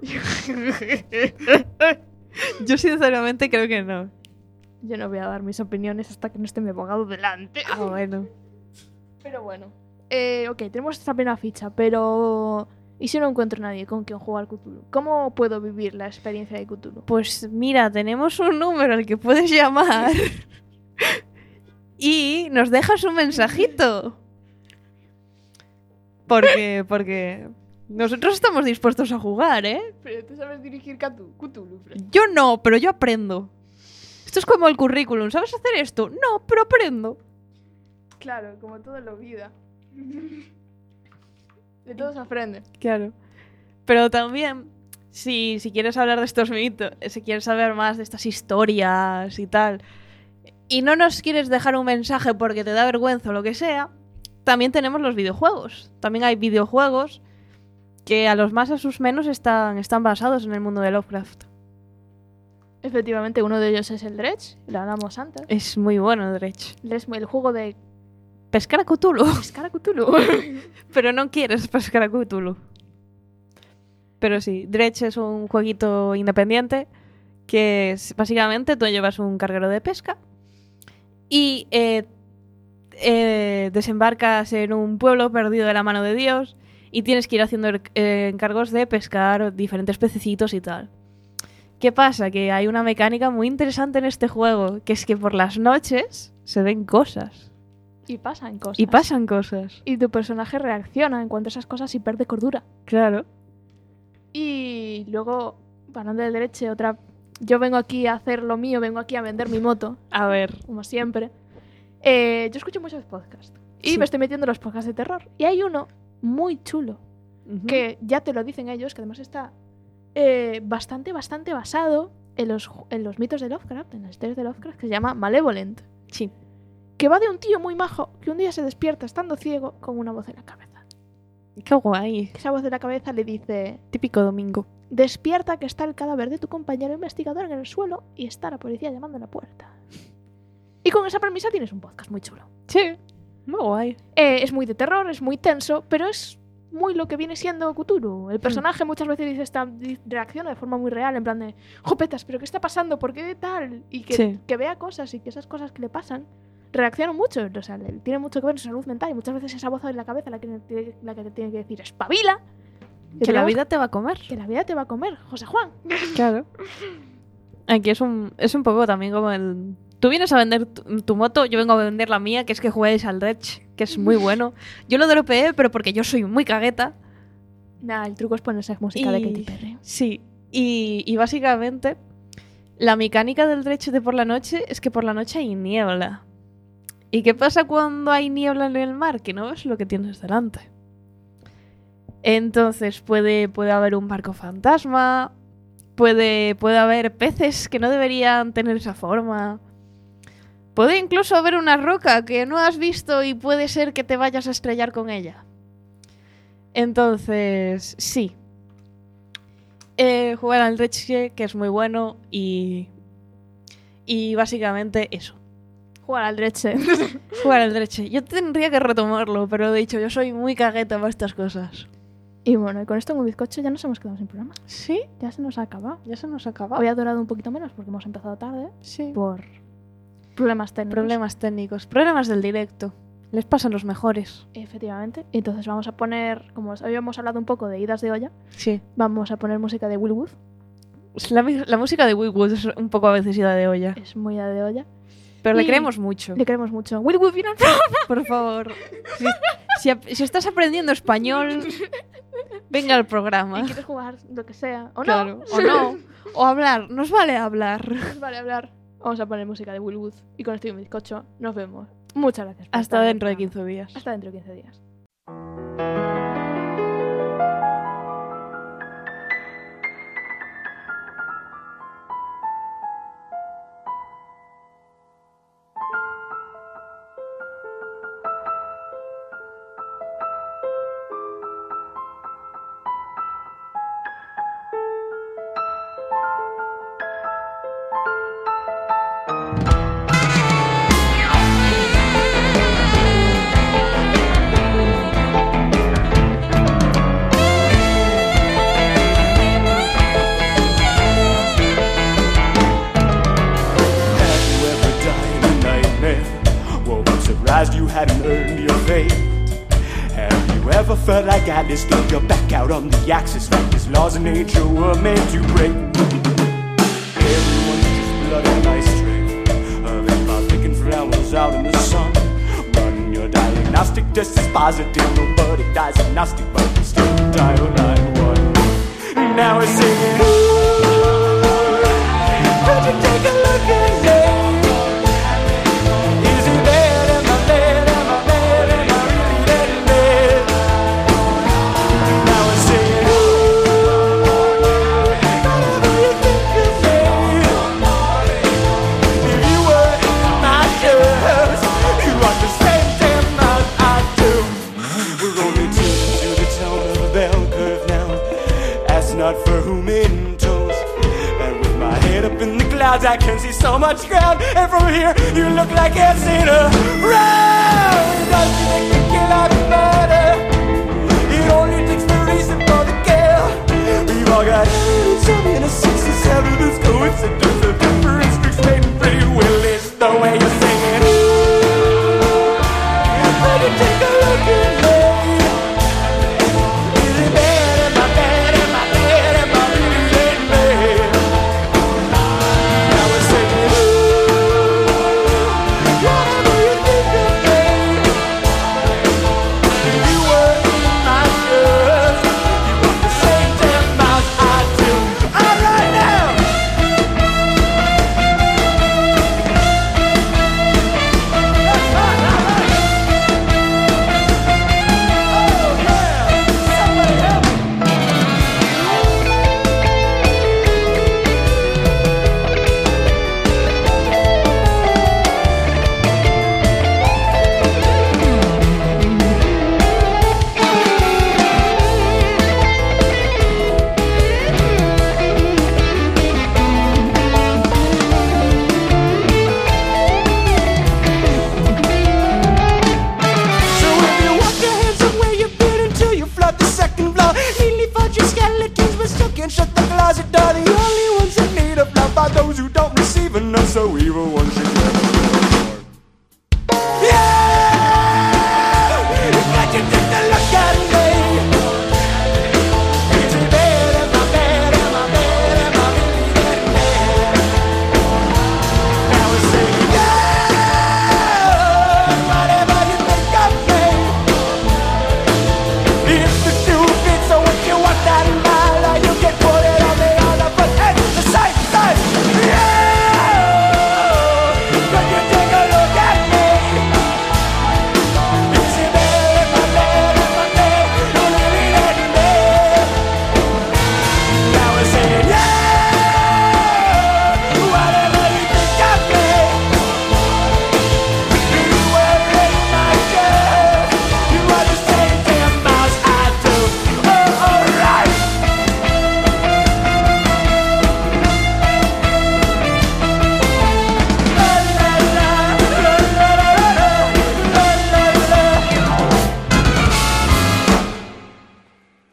Yo sinceramente creo que no. Yo no voy a dar mis opiniones hasta que no esté mi abogado delante. Ah, bueno. Pero bueno. Ok, tenemos esta primera ficha, pero... ¿Y si no encuentro nadie con quien jugar Cthulhu? ¿Cómo puedo vivir la experiencia de Cthulhu? Pues mira, tenemos un número al que puedes llamar y nos dejas un mensajito. Porque nosotros estamos dispuestos a jugar, ¿eh? Pero tú sabes dirigir Cthulhu, Fred. Yo no, pero yo aprendo. Esto es como el currículum. ¿Sabes hacer esto? No, pero aprendo. Claro, como todo en la vida. De todo se aprende. Claro. Pero también, si quieres hablar de estos mitos, si quieres saber más de estas historias y tal, y no nos quieres dejar un mensaje porque te da vergüenza o lo que sea, también tenemos los videojuegos. También hay videojuegos que a los más a sus menos están basados en el mundo de Lovecraft. Efectivamente, uno de ellos es el Dredge, lo hablamos antes. Es muy bueno, Dredge. El juego de Pescar a Cthulhu. pescar a Cthulhu. Pero no quieres pescar a Cthulhu. Pero sí, Dredge es un jueguito independiente que es, básicamente tú llevas un carguero de pesca y desembarcas en un pueblo perdido de la mano de Dios y tienes que ir haciendo encargos de pescar diferentes pececitos y tal. ¿Qué pasa? Que hay una mecánica muy interesante en este juego, que es que por las noches se ven cosas. Y pasan cosas. Y pasan cosas. Y tu personaje reacciona en cuanto a esas cosas y pierde cordura. Claro. Y luego, hablando del derecho, yo vengo aquí a hacer lo mío, vengo aquí a vender mi moto, A ver. como siempre. Yo escucho muchos podcasts. Y Sí. me estoy metiendo en los podcasts de terror. Y hay uno muy chulo, que ya te lo dicen ellos, que además está bastante basado en los mitos de Lovecraft, en las historias de Lovecraft, que se llama Malevolent. Sí. Que va de un tío muy majo que un día se despierta estando ciego con una voz en la cabeza. Qué guay. Esa voz de la cabeza le dice: Típico domingo. despierta que está el cadáver de tu compañero investigador en el suelo y está la policía llamando a la puerta. Y con esa premisa tienes un podcast muy chulo. Sí. Muy guay. Es muy de terror, es muy tenso, pero es muy lo que viene siendo Cthulhu. El personaje muchas veces reacciona de forma muy real, en plan de jopetas, ¿pero qué está pasando? ¿Por qué tal? Y que vea cosas y que esas cosas que le pasan reaccionan mucho. O sea, tiene mucho que ver en su salud mental y muchas veces esa voz en la cabeza la que te tiene que decir espabila. Que la vida te va a comer. Que la vida te va a comer, José Juan. Claro. Aquí es un poco también como el... Tú vienes a vender tu moto, yo vengo a vender la mía, que es que juegues al Dredge, que es muy bueno. Yo lo dropeé, pero porque yo soy muy cagueta. Nah, el truco es ponerse música de Katy Perry. Sí. Y básicamente, la mecánica del Dredge de por la noche es que por la noche hay niebla. ¿Y qué pasa cuando hay niebla en el mar? Que no ves lo que tienes delante. Entonces puede haber un barco fantasma, puede haber peces que no deberían tener esa forma. Puede incluso haber una roca que no has visto y puede ser que te vayas a estrellar con ella. Entonces, sí. Jugar al Dredge, que es muy bueno, y básicamente eso. Jugar al Dredge. Jugar al Dredge. Yo tendría que retomarlo, pero de hecho, yo soy muy cagueta para estas cosas. Y bueno, y con esto en un bizcocho ya nos hemos quedado sin programa. ¿Sí? Ya se nos ha acabado. Ya se nos acaba. Hoy ha durado un poquito menos porque hemos empezado tarde Sí. por problemas técnicos. Problemas técnicos. Problemas del directo. Les pasan los mejores. Efectivamente. Y entonces vamos a poner, como habíamos hablado un poco de idas de olla, Sí. vamos a poner música de Will Wood. La música de Will Wood es un poco a veces ida de olla. Es muy ida de olla. Pero le Y- queremos mucho. Le queremos mucho. Will Wood, viene al Por favor. Si estás aprendiendo español, venga al programa. y quieres jugar lo que sea. O Claro. no. O no. O hablar. Nos vale hablar. Vale, hablar. Vamos a poner música de Will Wood. Y con esto y un bizcocho nos vemos. Muchas gracias. por Hasta estar dentro de acá. 15 días. Hasta dentro de 15 días. hadn't earned your fate. Have you ever felt like Atlas threw your back out on the axis, like these laws of nature were meant to break? Everyone's just blood and ice trail, about picking flowers out in the sun. Run your diagnostic test is positive, nobody dies agnostic, but we still dial 911. Now we're singing, ooh, could you take a look at me? Is it bad? Am I bad? Am I bad? Am I really that bad? Now we're singing, ooh, whatever you think of me. If you were in my shoes, you'd want the same damn as I do. We're only tuned to the tone of a bell curve now. Ask not for whom it toes. And with my head up in the clouds, I can see so much ground. And from here, you look like ants in a round. Does it make me kill out of murder? It only takes the reason for the kill. We've all got some innocence, how do this coincidence? The difference streaks made in free will is the way you sing it. Let it take a look at me. Is it bad? Am I bad? Am I bad? Am I really that bad? Now we're singing, ooh, whatever you think of me. If you were in my shoes, you want the same damn mouth I do. All right now. Oh yeah, somebody help me. So if you wash your hands of where you've been until you flood the second floor, neatly fudge your skeletons but still can't shut the closet door. The only ones in need of love are those who don't receive enough, so evil ones should